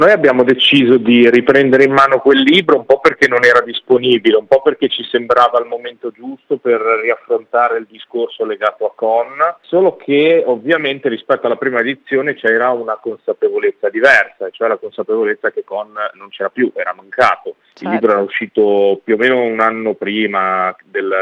Noi abbiamo deciso di riprendere in mano quel libro un po' perché non era disponibile, un po' perché ci sembrava il momento giusto per riaffrontare il discorso legato a Con, solo che ovviamente rispetto alla prima edizione c'era una consapevolezza diversa, cioè la consapevolezza che Con non c'era più, era mancato. Il libro era uscito più o meno un anno prima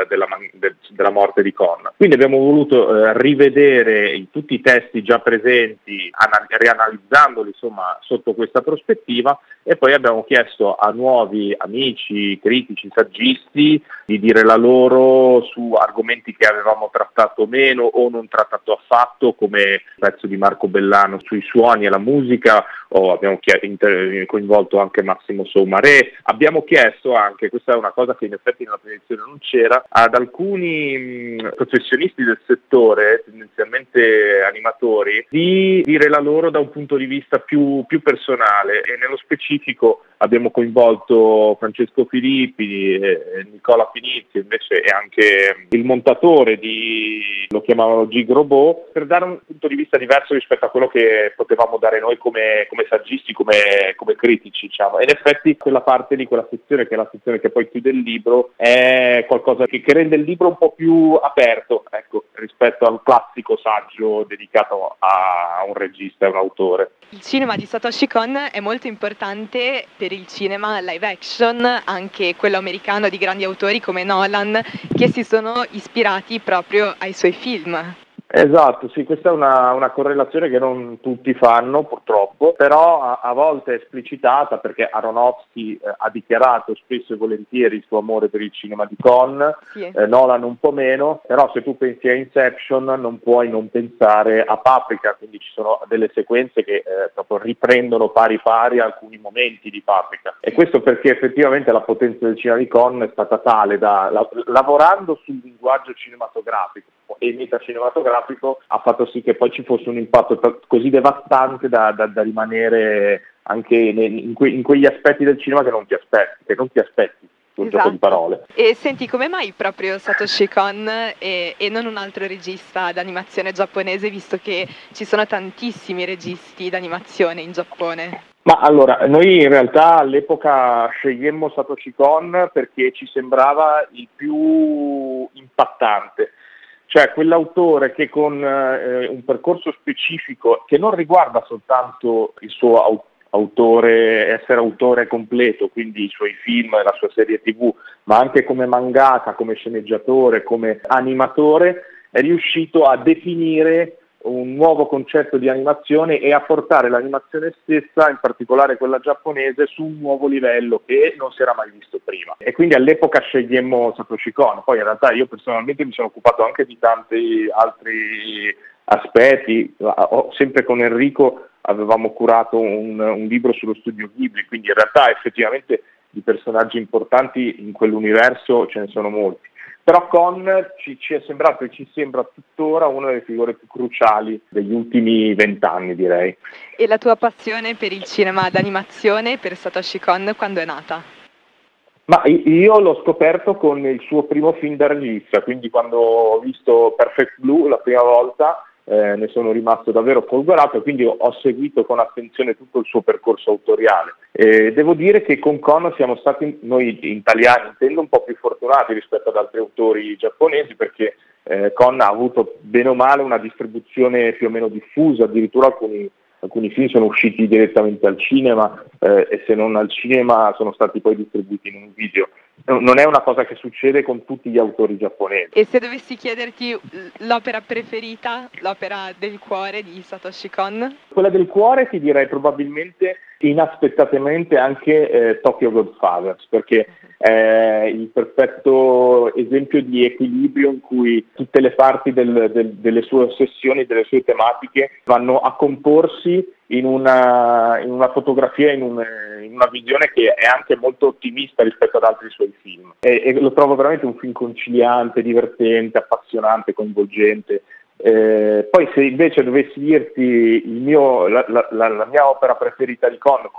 della morte di Con. Quindi abbiamo voluto rivedere tutti i testi già presenti, rianalizzandoli insomma sotto questa prospettiva, e poi abbiamo chiesto a nuovi amici, critici, saggisti di dire la loro su argomenti che avevamo trattato meno o non trattato affatto, come il pezzo di Marco Bellano sui suoni e la musica, o abbiamo coinvolto anche Massimo Soumaré. Abbiamo chiesto anche, questa è una cosa che in effetti nella prima edizione non c'era, ad alcuni professionisti del settore, tendenzialmente animatori, di dire la loro da un punto di vista più personale, e nello specifico abbiamo coinvolto Francesco Filippi, Nicola Finizzi invece, e anche il montatore lo chiamavano Gig Robot, per dare un punto di vista diverso rispetto a quello che potevamo dare noi come saggisti, come critici, diciamo. E in effetti quella parte di quella sezione, che è la sezione che poi chiude il libro, è qualcosa che rende il libro un po' più aperto, ecco, rispetto al classico saggio dedicato a un regista e un autore. Il cinema di Satoshi Kon è molto importante per il cinema live action, anche quello americano di grandi autori come Nolan, che si sono ispirati proprio ai suoi film. Esatto, sì, questa è una correlazione che non tutti fanno purtroppo, però a volte è esplicitata, perché Aronofsky ha dichiarato spesso e volentieri il suo amore per il cinema di Kon, sì. Nolan un po' meno, però se tu pensi a Inception non puoi non pensare a Paprika, quindi ci sono delle sequenze che proprio riprendono pari alcuni momenti di Paprika, e questo perché effettivamente la potenza del cinema di Kon è stata tale lavorando sul linguaggio cinematografico e metacinematografico, ha fatto sì che poi ci fosse un impatto così devastante da rimanere anche in quegli aspetti del cinema che non ti aspetti. Un gioco di parole. E senti, come mai proprio Satoshi Kon e non un altro regista d'animazione giapponese, visto che ci sono tantissimi registi d'animazione in Giappone? Ma allora, noi in realtà all'epoca scegliemmo Satoshi Kon perché ci sembrava il più impattante. Cioè quell'autore che con un percorso specifico che non riguarda soltanto il suo essere autore completo, quindi i suoi film e la sua serie TV, ma anche come mangaka, come sceneggiatore, come animatore, è riuscito a definire un nuovo concetto di animazione e a portare l'animazione stessa, in particolare quella giapponese, su un nuovo livello che non si era mai visto prima. E quindi all'epoca scegliemmo Satoshi Kon. Poi in realtà io personalmente mi sono occupato anche di tanti altri aspetti. Sempre con Enrico avevamo curato un libro sullo studio Ghibli, quindi in realtà effettivamente di personaggi importanti in quell'universo ce ne sono molti. Però Kon ci è sembrato e ci sembra tuttora una delle figure più cruciali degli ultimi 20 anni, direi. E la tua passione per il cinema d'animazione, per Satoshi Kon, quando è nata? Ma io l'ho scoperto con il suo primo film da regista, quindi quando ho visto Perfect Blue la prima volta ne sono rimasto davvero folgorato, e quindi ho seguito con attenzione tutto il suo percorso autoriale. Devo dire che con Kon siamo stati, noi italiani intendo, un po' più fortunati rispetto ad altri autori giapponesi, perché Kon ha avuto bene o male una distribuzione più o meno diffusa, addirittura alcuni film sono usciti direttamente al cinema e se non al cinema sono stati poi distribuiti in un video. Non è una cosa che succede con tutti gli autori giapponesi. E se dovessi chiederti l'opera preferita, l'opera del cuore di Satoshi Kon? Quella del cuore ti direi probabilmente inaspettatamente anche Tokyo Godfathers, perché è il perfetto esempio di equilibrio in cui tutte le parti delle sue ossessioni, delle sue tematiche vanno a comporsi in una fotografia, in una visione che è anche molto ottimista rispetto ad altri suoi film. E lo trovo veramente un film conciliante, divertente, appassionante, coinvolgente. Poi se invece dovessi dirti la mia opera preferita di Kon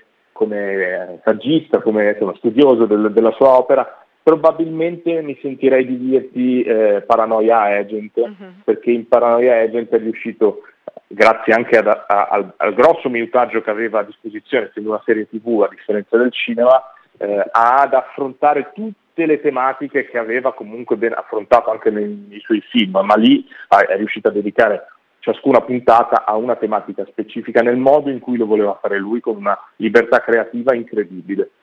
come saggista, come studioso della sua opera, probabilmente mi sentirei di dirti Paranoia Agent, perché in Paranoia Agent è riuscito grazie anche al grosso minutaggio che aveva a disposizione, essendo una serie TV a differenza del cinema, ad affrontare tutte le tematiche che aveva comunque ben affrontato anche nei suoi film, ma lì è riuscita a dedicare ciascuna puntata a una tematica specifica nel modo in cui lo voleva fare lui, con una libertà creativa incredibile.